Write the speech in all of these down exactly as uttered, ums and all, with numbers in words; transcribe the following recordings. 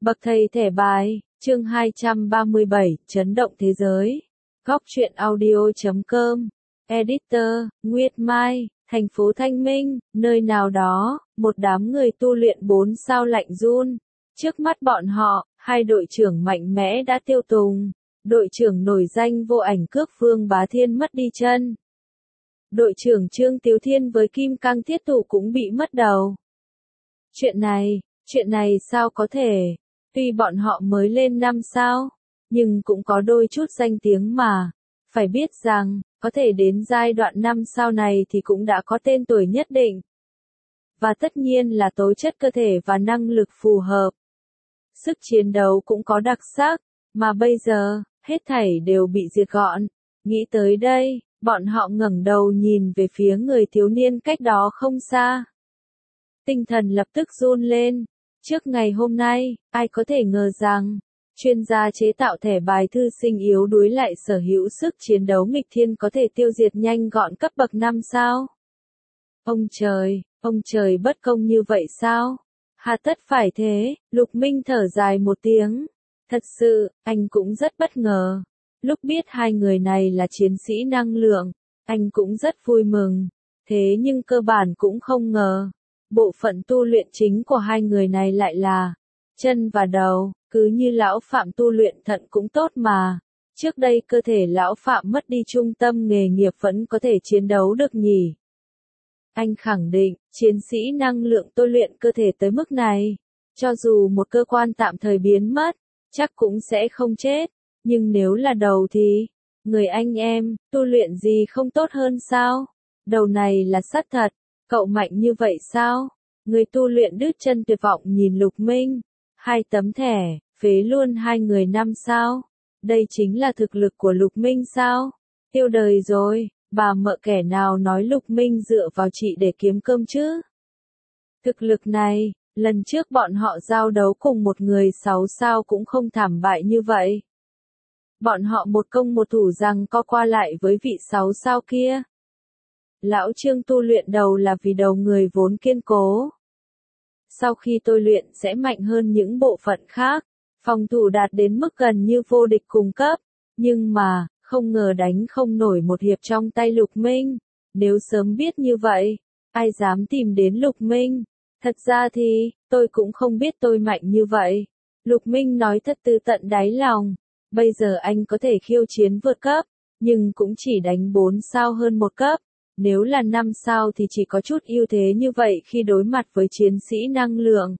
Bậc thầy thẻ bài, chương hai trăm ba mươi bảy, chấn động thế giới. Góc truyện audio chấm com, Editor, Nguyệt Mai, thành phố Thanh Minh, nơi nào đó, một đám người tu luyện bốn sao lạnh run. Trước mắt bọn họ, hai đội trưởng mạnh mẽ đã tiêu tùng. Đội trưởng nổi danh vô ảnh cước Vương Bá Thiên mất đi chân. Đội trưởng Trương Tiếu Thiên với Kim Cang Thiết Thủ cũng bị mất đầu. Chuyện này, chuyện này sao có thể? Tuy bọn họ mới lên năm sao, nhưng cũng có đôi chút danh tiếng mà. Phải biết rằng, có thể đến giai đoạn năm sao này thì cũng đã có tên tuổi nhất định. Và tất nhiên là tố chất cơ thể và năng lực phù hợp. Sức chiến đấu cũng có đặc sắc, mà bây giờ, hết thảy đều bị diệt gọn. Nghĩ tới đây, bọn họ ngẩng đầu nhìn về phía người thiếu niên cách đó không xa. Tinh thần lập tức run lên. Trước ngày hôm nay, ai có thể ngờ rằng, chuyên gia chế tạo thẻ bài thư sinh yếu đuối lại sở hữu sức chiến đấu nghịch thiên có thể tiêu diệt nhanh gọn cấp bậc năm sao? Ông trời, ông trời bất công như vậy sao? Hà tất phải thế, Lục Minh thở dài một tiếng. Thật sự, anh cũng rất bất ngờ. Lúc biết hai người này là chiến sĩ năng lượng, anh cũng rất vui mừng. Thế nhưng cơ bản cũng không ngờ. Bộ phận tu luyện chính của hai người này lại là chân và đầu, cứ như lão Phạm tu luyện thận cũng tốt mà. Trước đây cơ thể lão Phạm mất đi trung tâm nghề nghiệp vẫn có thể chiến đấu được nhỉ. Anh khẳng định, chiến sĩ năng lượng tôi luyện cơ thể tới mức này, cho dù một cơ quan tạm thời biến mất, chắc cũng sẽ không chết. Nhưng nếu là đầu thì, người anh em, tu luyện gì không tốt hơn sao? Đầu này là sắt thật. Cậu mạnh như vậy sao? Người tu luyện đứt chân tuyệt vọng nhìn Lục Minh. Hai tấm thẻ, phế luôn hai người năm sao? Đây chính là thực lực của Lục Minh sao? Tiêu đời rồi, bà mợ kẻ nào nói Lục Minh dựa vào chị để kiếm cơm chứ? Thực lực này, lần trước bọn họ giao đấu cùng một người sáu sao cũng không thảm bại như vậy. Bọn họ một công một thủ rằng co qua lại với vị sáu sao kia. Lão Trương tu luyện đầu là vì đầu người vốn kiên cố. Sau khi tôi luyện sẽ mạnh hơn những bộ phận khác, phòng thủ đạt đến mức gần như vô địch cùng cấp. Nhưng mà, không ngờ đánh không nổi một hiệp trong tay Lục Minh. Nếu sớm biết như vậy, ai dám tìm đến Lục Minh? Thật ra thì, tôi cũng không biết tôi mạnh như vậy. Lục Minh nói thật từ tận đáy lòng. Bây giờ anh có thể khiêu chiến vượt cấp, nhưng cũng chỉ đánh bốn sao hơn một cấp. Nếu là năm sao thì chỉ có chút ưu thế như vậy khi đối mặt với chiến sĩ năng lượng.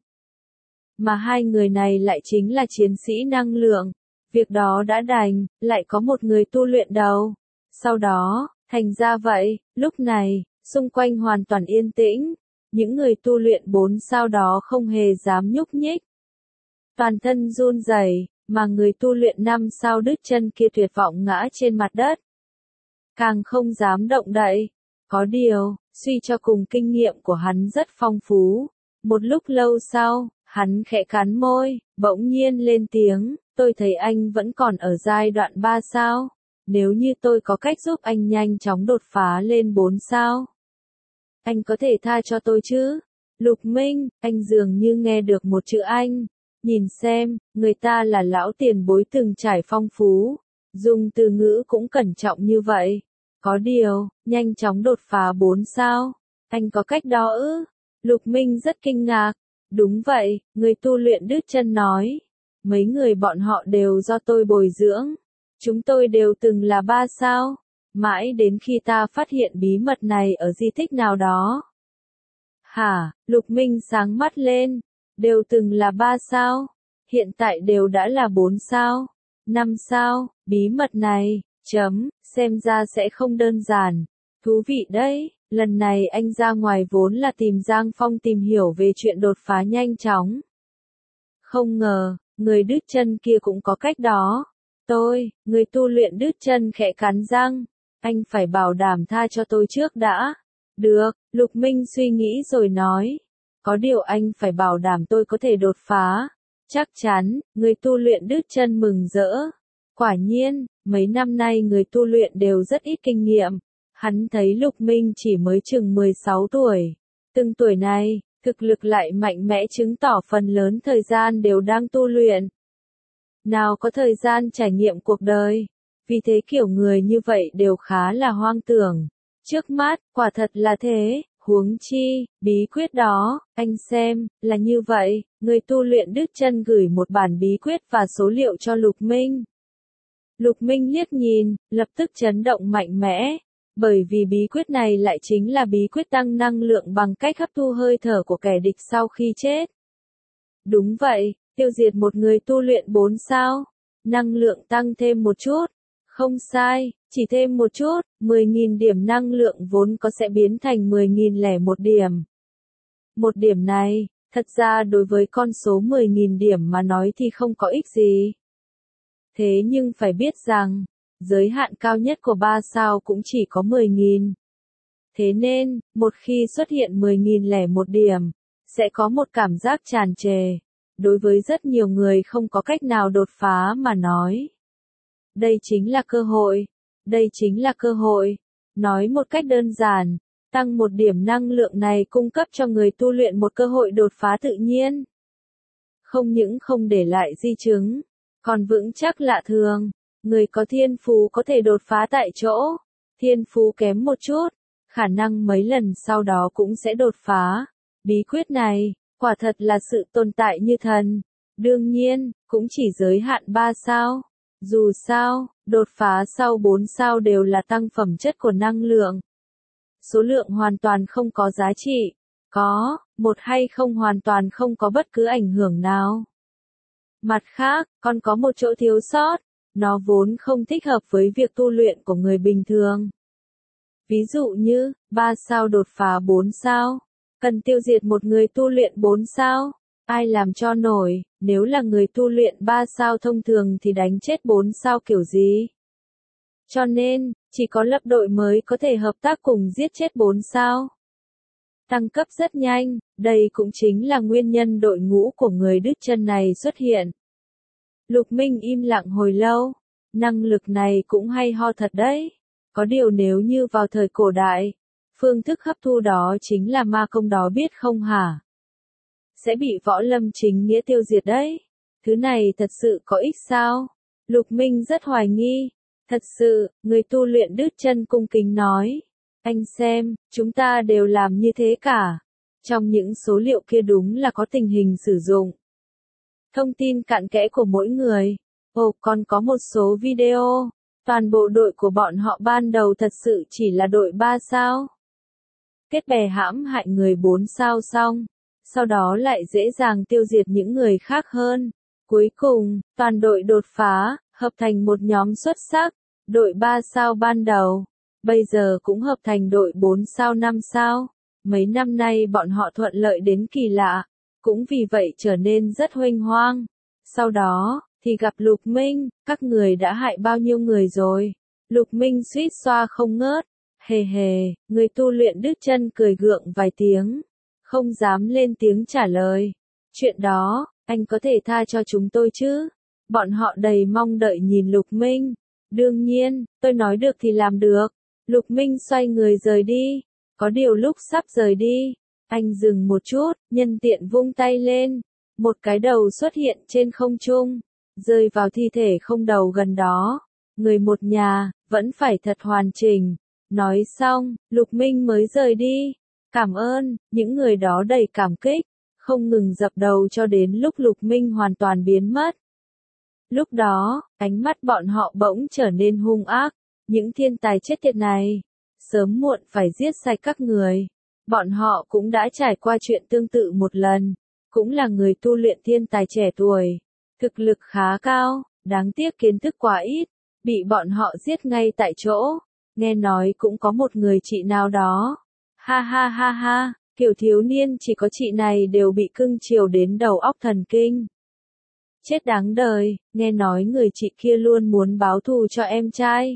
Mà hai người này lại chính là chiến sĩ năng lượng. Việc đó đã đành, lại có một người tu luyện đầu. Sau đó, thành ra vậy, lúc này, xung quanh hoàn toàn yên tĩnh. Những người tu luyện bốn sao đó không hề dám nhúc nhích. Toàn thân run rẩy, mà người tu luyện năm sao đứt chân kia tuyệt vọng ngã trên mặt đất. Càng không dám động đậy. Có điều, suy cho cùng kinh nghiệm của hắn rất phong phú. Một lúc lâu sau, hắn khẽ cắn môi, bỗng nhiên lên tiếng, tôi thấy anh vẫn còn ở giai đoạn ba sao. Nếu như tôi có cách giúp anh nhanh chóng đột phá lên bốn sao. Anh có thể tha cho tôi chứ? Lục Minh, anh dường như nghe được một chữ anh. Nhìn xem, người ta là lão tiền bối từng trải phong phú. Dùng từ ngữ cũng cẩn trọng như vậy. Có điều, nhanh chóng đột phá bốn sao. Anh có cách đó ư? Lục Minh rất kinh ngạc. Đúng vậy, người tu luyện đứt chân nói. Mấy người bọn họ đều do tôi bồi dưỡng. Chúng tôi đều từng là ba sao. Mãi đến khi ta phát hiện bí mật này ở di tích nào đó. Hả, Lục Minh sáng mắt lên. Đều từng là ba sao. Hiện tại đều đã là bốn sao. Năm sao, bí mật này. Chấm, xem ra sẽ không đơn giản. Thú vị đấy, lần này anh ra ngoài vốn là tìm Giang Phong tìm hiểu về chuyện đột phá nhanh chóng. Không ngờ, người đứt chân kia cũng có cách đó. Tôi, người tu luyện đứt chân khẽ cắn răng. Anh phải bảo đảm tha cho tôi trước đã. Được, Lục Minh suy nghĩ rồi nói. Có điều anh phải bảo đảm tôi có thể đột phá. Chắc chắn, người tu luyện đứt chân mừng rỡ. Quả nhiên, mấy năm nay người tu luyện đều rất ít kinh nghiệm. Hắn thấy Lục Minh chỉ mới chừng mười sáu tuổi. Từng tuổi này, thực lực lại mạnh mẽ chứng tỏ phần lớn thời gian đều đang tu luyện. Nào có thời gian trải nghiệm cuộc đời, vì thế kiểu người như vậy đều khá là hoang tưởng. Trước mắt, quả thật là thế, huống chi, bí quyết đó, anh xem, là như vậy, người tu luyện đứt chân gửi một bản bí quyết và số liệu cho Lục Minh. Lục Minh liếc nhìn, lập tức chấn động mạnh mẽ, bởi vì bí quyết này lại chính là bí quyết tăng năng lượng bằng cách hấp thu hơi thở của kẻ địch sau khi chết. Đúng vậy, tiêu diệt một người tu luyện bốn sao, năng lượng tăng thêm một chút. Không sai, chỉ thêm một chút, mười nghìn điểm năng lượng vốn có sẽ biến thành mười nghìn lẻ một điểm. Một điểm này, thật ra đối với con số mười nghìn điểm mà nói thì không có ích gì. Thế nhưng phải biết rằng, giới hạn cao nhất của ba sao cũng chỉ có mười nghìn. Thế nên, một khi xuất hiện mười nghìn lẻ một điểm, sẽ có một cảm giác tràn trề. Đối với rất nhiều người không có cách nào đột phá mà nói. Đây chính là cơ hội. Đây chính là cơ hội. Nói một cách đơn giản, tăng một điểm năng lượng này cung cấp cho người tu luyện một cơ hội đột phá tự nhiên. Không những không để lại di chứng, còn vững chắc lạ thường. Người có thiên phú có thể đột phá tại chỗ. Thiên phú kém một chút, khả năng mấy lần sau đó cũng sẽ đột phá. Bí quyết này, quả thật là sự tồn tại như thần. Đương nhiên, cũng chỉ giới hạn ba sao. Dù sao, đột phá sau bốn sao đều là tăng phẩm chất của năng lượng. Số lượng hoàn toàn không có giá trị. Có, một hay không hoàn toàn không có bất cứ ảnh hưởng nào. Mặt khác, còn có một chỗ thiếu sót. Nó vốn không thích hợp với việc tu luyện của người bình thường. Ví dụ như, ba sao đột phá bốn sao. Cần tiêu diệt một người tu luyện bốn sao. Ai làm cho nổi, nếu là người tu luyện ba sao thông thường thì đánh chết bốn sao kiểu gì? Cho nên, chỉ có lập đội mới có thể hợp tác cùng giết chết bốn sao. Tăng cấp rất nhanh, đây cũng chính là nguyên nhân đội ngũ của người đứt chân này xuất hiện. Lục Minh im lặng hồi lâu, năng lực này cũng hay ho thật đấy. Có điều nếu như vào thời cổ đại, phương thức hấp thu đó chính là ma công đó biết không hả? Sẽ bị võ lâm chính nghĩa tiêu diệt đấy. Thứ này thật sự có ích sao? Lục Minh rất hoài nghi. Thật sự, người tu luyện đứt chân cung kính nói. Anh xem, chúng ta đều làm như thế cả. Trong những số liệu kia đúng là có tình hình sử dụng. Thông tin cặn kẽ của mỗi người. Ồ, còn có một số video. Toàn bộ đội của bọn họ ban đầu thật sự chỉ là đội ba sao. Kết bè hãm hại người bốn sao xong. Sau đó lại dễ dàng tiêu diệt những người khác hơn. Cuối cùng, toàn đội đột phá, hợp thành một nhóm xuất sắc. Đội ba sao ban đầu. Bây giờ cũng hợp thành đội bốn sao năm sao. Mấy năm nay bọn họ thuận lợi đến kỳ lạ. Cũng vì vậy trở nên rất huênh hoang. Sau đó, thì gặp Lục Minh, các người đã hại bao nhiêu người rồi. Lục Minh suýt xoa không ngớt. Hề hề, người tu luyện đứt chân cười gượng vài tiếng. Không dám lên tiếng trả lời. Chuyện đó, anh có thể tha cho chúng tôi chứ? Bọn họ đầy mong đợi nhìn Lục Minh. Đương nhiên, tôi nói được thì làm được. Lục Minh xoay người rời đi. Có điều lúc sắp rời đi, anh dừng một chút, nhân tiện vung tay lên. Một cái đầu xuất hiện trên không trung, rơi vào thi thể không đầu gần đó. Người một nhà, vẫn phải thật hoàn chỉnh. Nói xong, Lục Minh mới rời đi. Cảm ơn, những người đó đầy cảm kích, không ngừng dập đầu cho đến lúc Lục Minh hoàn toàn biến mất. Lúc đó, ánh mắt bọn họ bỗng trở nên hung ác. Những thiên tài chết tiệt này, sớm muộn phải giết sạch các người. Bọn họ cũng đã trải qua chuyện tương tự một lần, cũng là người tu luyện thiên tài trẻ tuổi, thực lực khá cao, đáng tiếc kiến thức quá ít, bị bọn họ giết ngay tại chỗ. Nghe nói cũng có một người chị nào đó. Ha ha ha ha, kiểu thiếu niên chỉ có chị này đều bị cưng chiều đến đầu óc thần kinh. Chết đáng đời, nghe nói người chị kia luôn muốn báo thù cho em trai.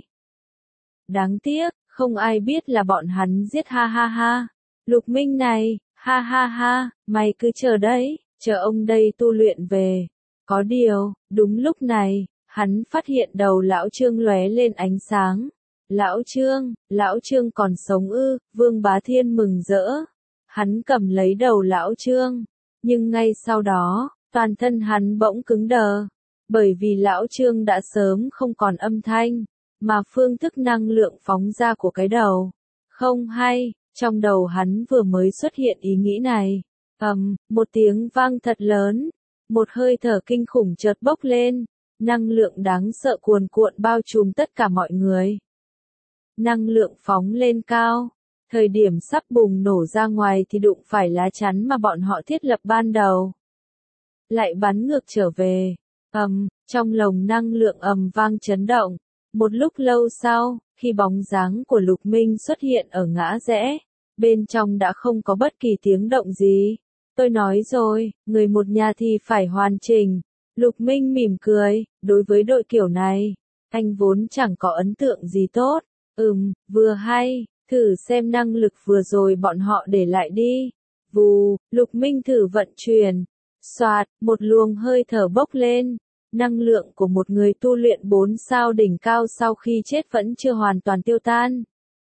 Đáng tiếc, không ai biết là bọn hắn giết ha ha ha. Lục Minh này, ha ha ha, mày cứ chờ đấy, chờ ông đây tu luyện về. Có điều, đúng lúc này, hắn phát hiện đầu lão Trương lóe lên ánh sáng. Lão Trương, lão Trương còn sống ư? Vương Bá Thiên mừng rỡ. Hắn cầm lấy đầu lão Trương, nhưng ngay sau đó, toàn thân hắn bỗng cứng đờ, bởi vì lão Trương đã sớm không còn âm thanh, mà phương thức năng lượng phóng ra của cái đầu. Không hay, trong đầu hắn vừa mới xuất hiện ý nghĩ này. Ầm, một tiếng vang thật lớn, một hơi thở kinh khủng chợt bốc lên, năng lượng đáng sợ cuồn cuộn bao trùm tất cả mọi người. Năng lượng phóng lên cao, thời điểm sắp bùng nổ ra ngoài thì đụng phải lá chắn mà bọn họ thiết lập ban đầu. Lại bắn ngược trở về. Ầm, trong lồng năng lượng ầm vang chấn động. Một lúc lâu sau, khi bóng dáng của Lục Minh xuất hiện ở ngã rẽ, bên trong đã không có bất kỳ tiếng động gì. Tôi nói rồi, người một nhà thì phải hoàn chỉnh. Lục Minh mỉm cười, đối với đội kiểu này, anh vốn chẳng có ấn tượng gì tốt. Ừm, vừa hay, thử xem năng lực vừa rồi bọn họ để lại đi. Vù, Lục Minh thử vận chuyển. Soạt, một luồng hơi thở bốc lên. Năng lượng của một người tu luyện bốn sao đỉnh cao sau khi chết vẫn chưa hoàn toàn tiêu tan.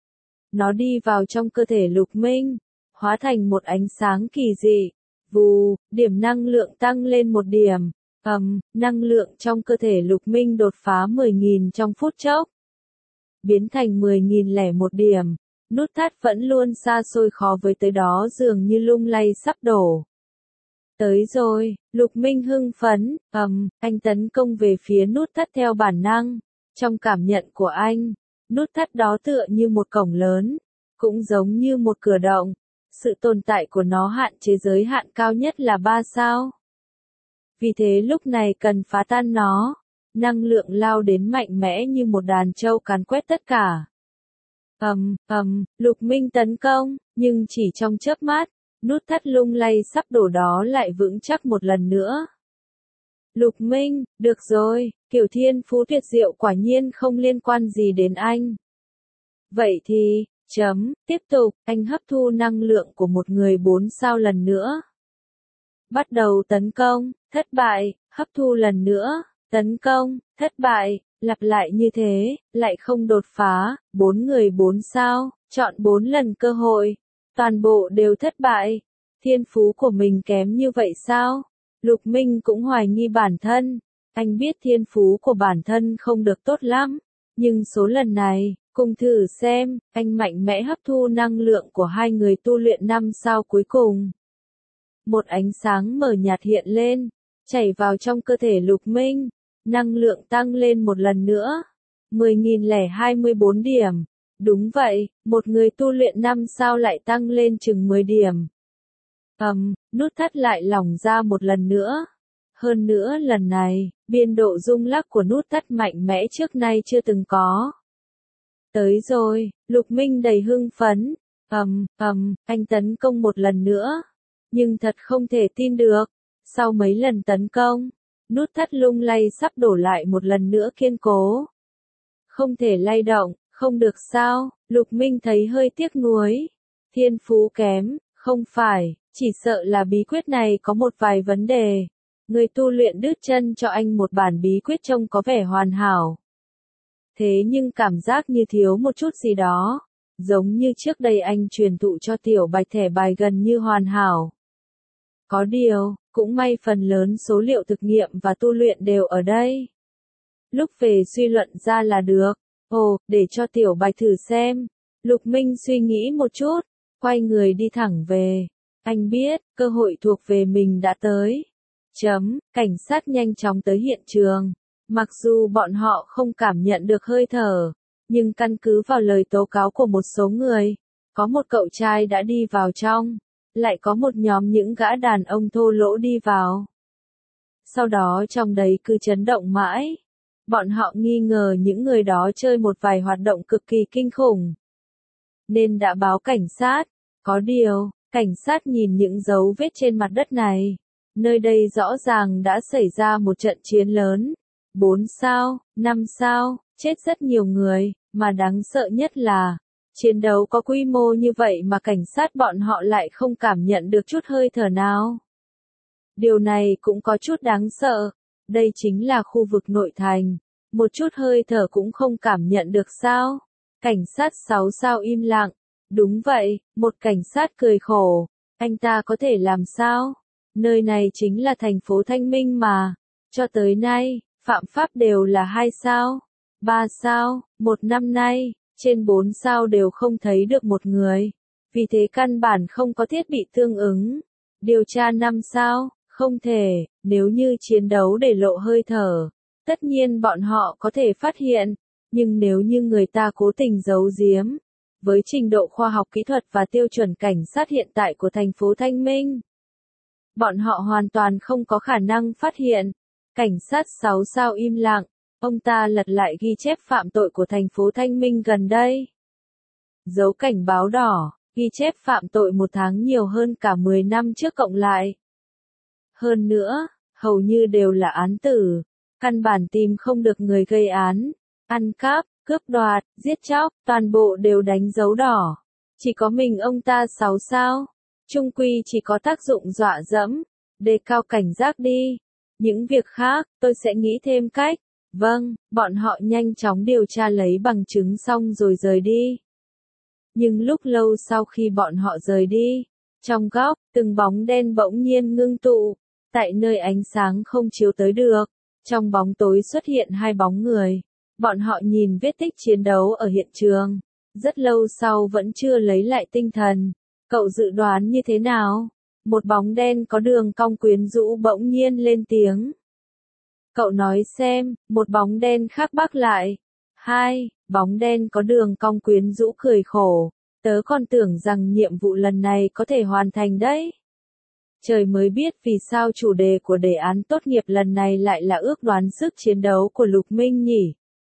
Nó đi vào trong cơ thể Lục Minh, hóa thành một ánh sáng kỳ dị. Vù, điểm năng lượng tăng lên một điểm. Ầm, năng lượng trong cơ thể Lục Minh đột phá mười nghìn trong phút chốc. Biến thành mười nghìn lẻ một điểm. Nút thắt vẫn luôn xa xôi khó với tới đó dường như lung lay sắp đổ. Tới rồi, Lục Minh hưng phấn, ầm, anh tấn công về phía nút thắt theo bản năng. Trong cảm nhận của anh, nút thắt đó tựa như một cổng lớn, cũng giống như một cửa động. Sự tồn tại của nó hạn chế giới hạn cao nhất là ba sao. Vì thế lúc này cần phá tan nó. Năng lượng lao đến mạnh mẽ như một đàn trâu càn quét tất cả. Ầm, ầm, Lục Minh tấn công, nhưng chỉ trong chớp mắt, nút thắt lung lay sắp đổ đó lại vững chắc một lần nữa. Lục Minh, được rồi, kiểu thiên phú tuyệt diệu quả nhiên không liên quan gì đến anh. Vậy thì, chấm, tiếp tục, anh hấp thu năng lượng của một người bốn sao lần nữa. Bắt đầu tấn công, thất bại, hấp thu lần nữa, tấn công, thất bại, lặp lại như thế, lại không đột phá, bốn người bốn sao, chọn bốn lần cơ hội, toàn bộ đều thất bại. Thiên phú của mình kém như vậy sao? Lục Minh cũng hoài nghi bản thân, anh biết thiên phú của bản thân không được tốt lắm, nhưng số lần này, cùng thử xem, anh mạnh mẽ hấp thu năng lượng của hai người tu luyện năm sao cuối cùng. Một ánh sáng mờ nhạt hiện lên, chảy vào trong cơ thể Lục Minh, năng lượng tăng lên một lần nữa, mười nghìn lẻ hai mươi bốn điểm. Đúng vậy, một người tu luyện năm sao lại tăng lên chừng mười điểm. Ầm, nút thắt lại lỏng ra một lần nữa. Hơn nữa lần này, biên độ rung lắc của nút thắt mạnh mẽ trước nay chưa từng có. Tới rồi, Lục Minh đầy hưng phấn. Ầm, ầm, anh tấn công một lần nữa. Nhưng thật không thể tin được. Sau mấy lần tấn công, nút thắt lung lay sắp đổ lại một lần nữa kiên cố. Không thể lay động, không được sao, Lục Minh thấy hơi tiếc nuối. Thiên phú kém, không phải, chỉ sợ là bí quyết này có một vài vấn đề. Người tu luyện đứt chân cho anh một bản bí quyết trông có vẻ hoàn hảo. Thế nhưng cảm giác như thiếu một chút gì đó. Giống như trước đây anh truyền thụ cho Tiểu Bạch thẻ bài gần như hoàn hảo. Có điều, cũng may phần lớn số liệu thực nghiệm và tu luyện đều ở đây. Lúc về suy luận ra là được. Ồ, để cho Tiểu Bạch thử xem. Lục Minh suy nghĩ một chút, quay người đi thẳng về. Anh biết, cơ hội thuộc về mình đã tới. Chấm, cảnh sát nhanh chóng tới hiện trường. Mặc dù bọn họ không cảm nhận được hơi thở, nhưng căn cứ vào lời tố cáo của một số người, có một cậu trai đã đi vào trong, lại có một nhóm những gã đàn ông thô lỗ đi vào. Sau đó trong đấy cứ chấn động mãi. Bọn họ nghi ngờ những người đó chơi một vài hoạt động cực kỳ kinh khủng. Nên đã báo cảnh sát. Có điều, cảnh sát nhìn những dấu vết trên mặt đất này. Nơi đây rõ ràng đã xảy ra một trận chiến lớn. Bốn sao, năm sao, chết rất nhiều người, mà đáng sợ nhất là, chiến đấu có quy mô như vậy mà cảnh sát bọn họ lại không cảm nhận được chút hơi thở nào. Điều này cũng có chút đáng sợ. Đây chính là khu vực nội thành. Một chút hơi thở cũng không cảm nhận được sao? Cảnh sát sáu sao im lặng. Đúng vậy, một cảnh sát cười khổ. Anh ta có thể làm sao? Nơi này chính là thành phố Thanh Minh mà. Cho tới nay, phạm pháp đều là hai sao, ba sao, một năm nay, trên bốn sao đều không thấy được một người. Vì thế căn bản không có thiết bị tương ứng. Điều tra năm sao, không thể, nếu như chiến đấu để lộ hơi thở. Tất nhiên bọn họ có thể phát hiện, nhưng nếu như người ta cố tình giấu giếm, với trình độ khoa học kỹ thuật và tiêu chuẩn cảnh sát hiện tại của thành phố Thanh Minh, bọn họ hoàn toàn không có khả năng phát hiện. Cảnh sát sáu sao im lặng, ông ta lật lại ghi chép phạm tội của thành phố Thanh Minh gần đây. Dấu cảnh báo đỏ, ghi chép phạm tội một tháng nhiều hơn cả mười năm trước cộng lại. Hơn nữa, hầu như đều là án tử, căn bản tìm không được người gây án, ăn cắp, cướp đoạt, giết chóc, toàn bộ đều đánh dấu đỏ. Chỉ có mình ông ta sáu sao, chung quy chỉ có tác dụng dọa dẫm, đề cao cảnh giác đi. Những việc khác, tôi sẽ nghĩ thêm cách. Vâng, bọn họ nhanh chóng điều tra lấy bằng chứng xong rồi rời đi. Nhưng lúc lâu sau khi bọn họ rời đi, trong góc, từng bóng đen bỗng nhiên ngưng tụ. Tại nơi ánh sáng không chiếu tới được, trong bóng tối xuất hiện hai bóng người. Bọn họ nhìn vết tích chiến đấu ở hiện trường. Rất lâu sau vẫn chưa lấy lại tinh thần. Cậu dự đoán như thế nào? Một bóng đen có đường cong quyến rũ bỗng nhiên lên tiếng. Cậu nói xem, một bóng đen khác bác lại. Hai, bóng đen có đường cong quyến rũ cười khổ. Tớ còn tưởng rằng nhiệm vụ lần này có thể hoàn thành đấy. Trời mới biết vì sao chủ đề của đề án tốt nghiệp lần này lại là ước đoán sức chiến đấu của Lục Minh nhỉ.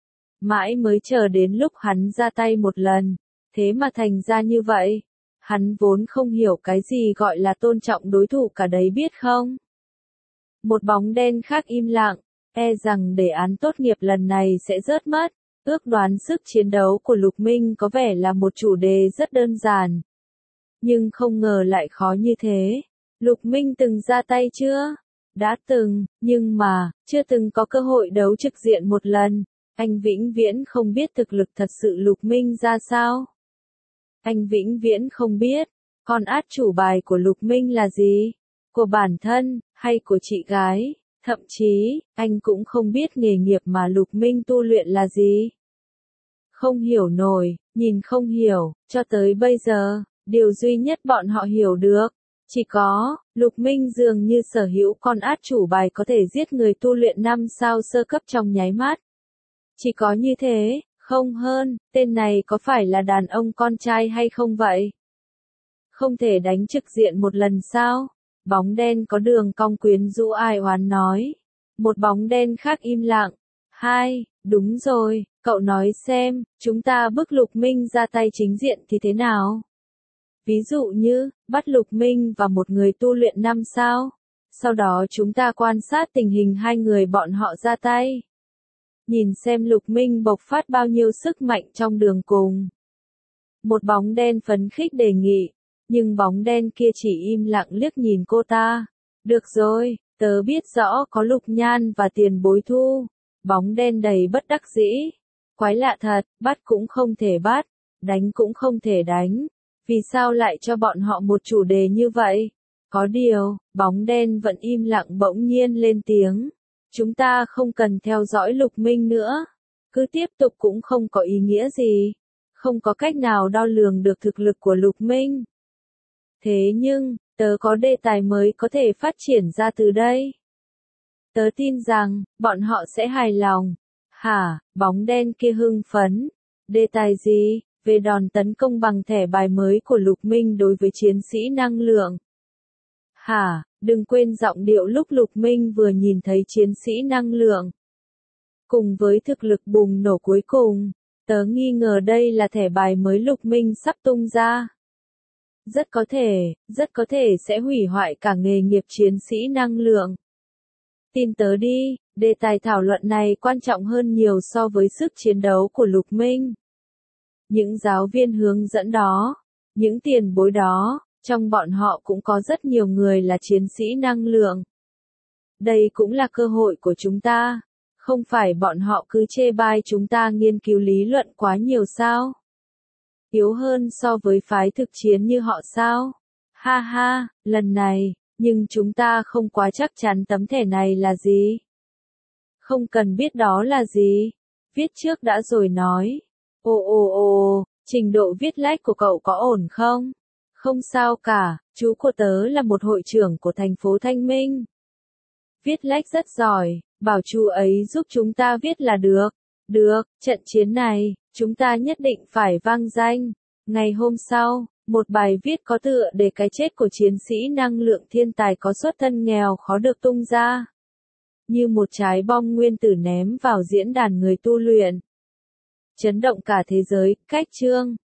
Mãi mới chờ đến lúc hắn ra tay một lần, thế mà thành ra như vậy. Hắn vốn không hiểu cái gì gọi là tôn trọng đối thủ cả đấy biết không? Một bóng đen khác im lặng, e rằng đề án tốt nghiệp lần này sẽ rớt mất. Ước đoán sức chiến đấu của Lục Minh có vẻ là một chủ đề rất đơn giản. Nhưng không ngờ lại khó như thế. Lục Minh từng ra tay chưa? Đã từng, nhưng mà, chưa từng có cơ hội đấu trực diện một lần. Anh vĩnh viễn không biết thực lực thật sự Lục Minh ra sao. Anh vĩnh viễn không biết, con át chủ bài của Lục Minh là gì? Của bản thân, hay của chị gái? Thậm chí, anh cũng không biết nghề nghiệp mà Lục Minh tu luyện là gì. Không hiểu nổi, nhìn không hiểu, cho tới bây giờ, điều duy nhất bọn họ hiểu được. Chỉ có, Lục Minh dường như sở hữu con át chủ bài có thể giết người tu luyện năm sao sơ cấp trong nháy mắt. Chỉ có như thế, không hơn, tên này có phải là đàn ông con trai hay không vậy? Không thể đánh trực diện một lần sao? Bóng đen có đường cong quyến rũ ai oán nói. Một bóng đen khác im lặng. Hai, đúng rồi, cậu nói xem, chúng ta bức Lục Minh ra tay chính diện thì thế nào? Ví dụ như, bắt Lục Minh và một người tu luyện năm sao. Sau đó chúng ta quan sát tình hình hai người bọn họ ra tay. Nhìn xem Lục Minh bộc phát bao nhiêu sức mạnh trong đường cùng. Một bóng đen phấn khích đề nghị, nhưng bóng đen kia chỉ im lặng liếc nhìn cô ta. Được rồi, tớ biết rõ có Lục Nhan và tiền bối thu. Bóng đen đầy bất đắc dĩ. Quái lạ thật, bắt cũng không thể bắt, đánh cũng không thể đánh. Vì sao lại cho bọn họ một chủ đề như vậy? Có điều, bóng đen vẫn im lặng bỗng nhiên lên tiếng. Chúng ta không cần theo dõi Lục Minh nữa. Cứ tiếp tục cũng không có ý nghĩa gì. Không có cách nào đo lường được thực lực của Lục Minh. Thế nhưng, tớ có đề tài mới có thể phát triển ra từ đây. Tớ tin rằng, bọn họ sẽ hài lòng. Hả, bóng đen kia hưng phấn. Đề tài gì? Về đòn tấn công bằng thẻ bài mới của Lục Minh đối với chiến sĩ năng lượng. Hả, đừng quên giọng điệu lúc Lục Minh vừa nhìn thấy chiến sĩ năng lượng. Cùng với thực lực bùng nổ cuối cùng, tớ nghi ngờ đây là thẻ bài mới Lục Minh sắp tung ra. Rất có thể, rất có thể sẽ hủy hoại cả nghề nghiệp chiến sĩ năng lượng. Tin tớ đi, đề tài thảo luận này quan trọng hơn nhiều so với sức chiến đấu của Lục Minh. Những giáo viên hướng dẫn đó, những tiền bối đó, trong bọn họ cũng có rất nhiều người là chiến sĩ năng lượng. Đây cũng là cơ hội của chúng ta. Không phải bọn họ cứ chê bai chúng ta nghiên cứu lý luận quá nhiều sao? Yếu hơn so với phái thực chiến như họ sao? Ha ha, lần này, nhưng chúng ta không quá chắc chắn tấm thẻ này là gì. Không cần biết đó là gì. Viết trước đã rồi nói. Ồ ồ ồ, trình độ viết lách của cậu có ổn không? Không sao cả, chú của tớ là một hội trưởng của thành phố Thanh Minh. Viết lách rất giỏi, bảo chú ấy giúp chúng ta viết là được. Được, trận chiến này, chúng ta nhất định phải vang danh. Ngày hôm sau, một bài viết có tựa đề cái chết của chiến sĩ năng lượng thiên tài có xuất thân nghèo khó được tung ra. Như một trái bom nguyên tử ném vào diễn đàn người tu luyện. Chấn động cả thế giới, cách chương.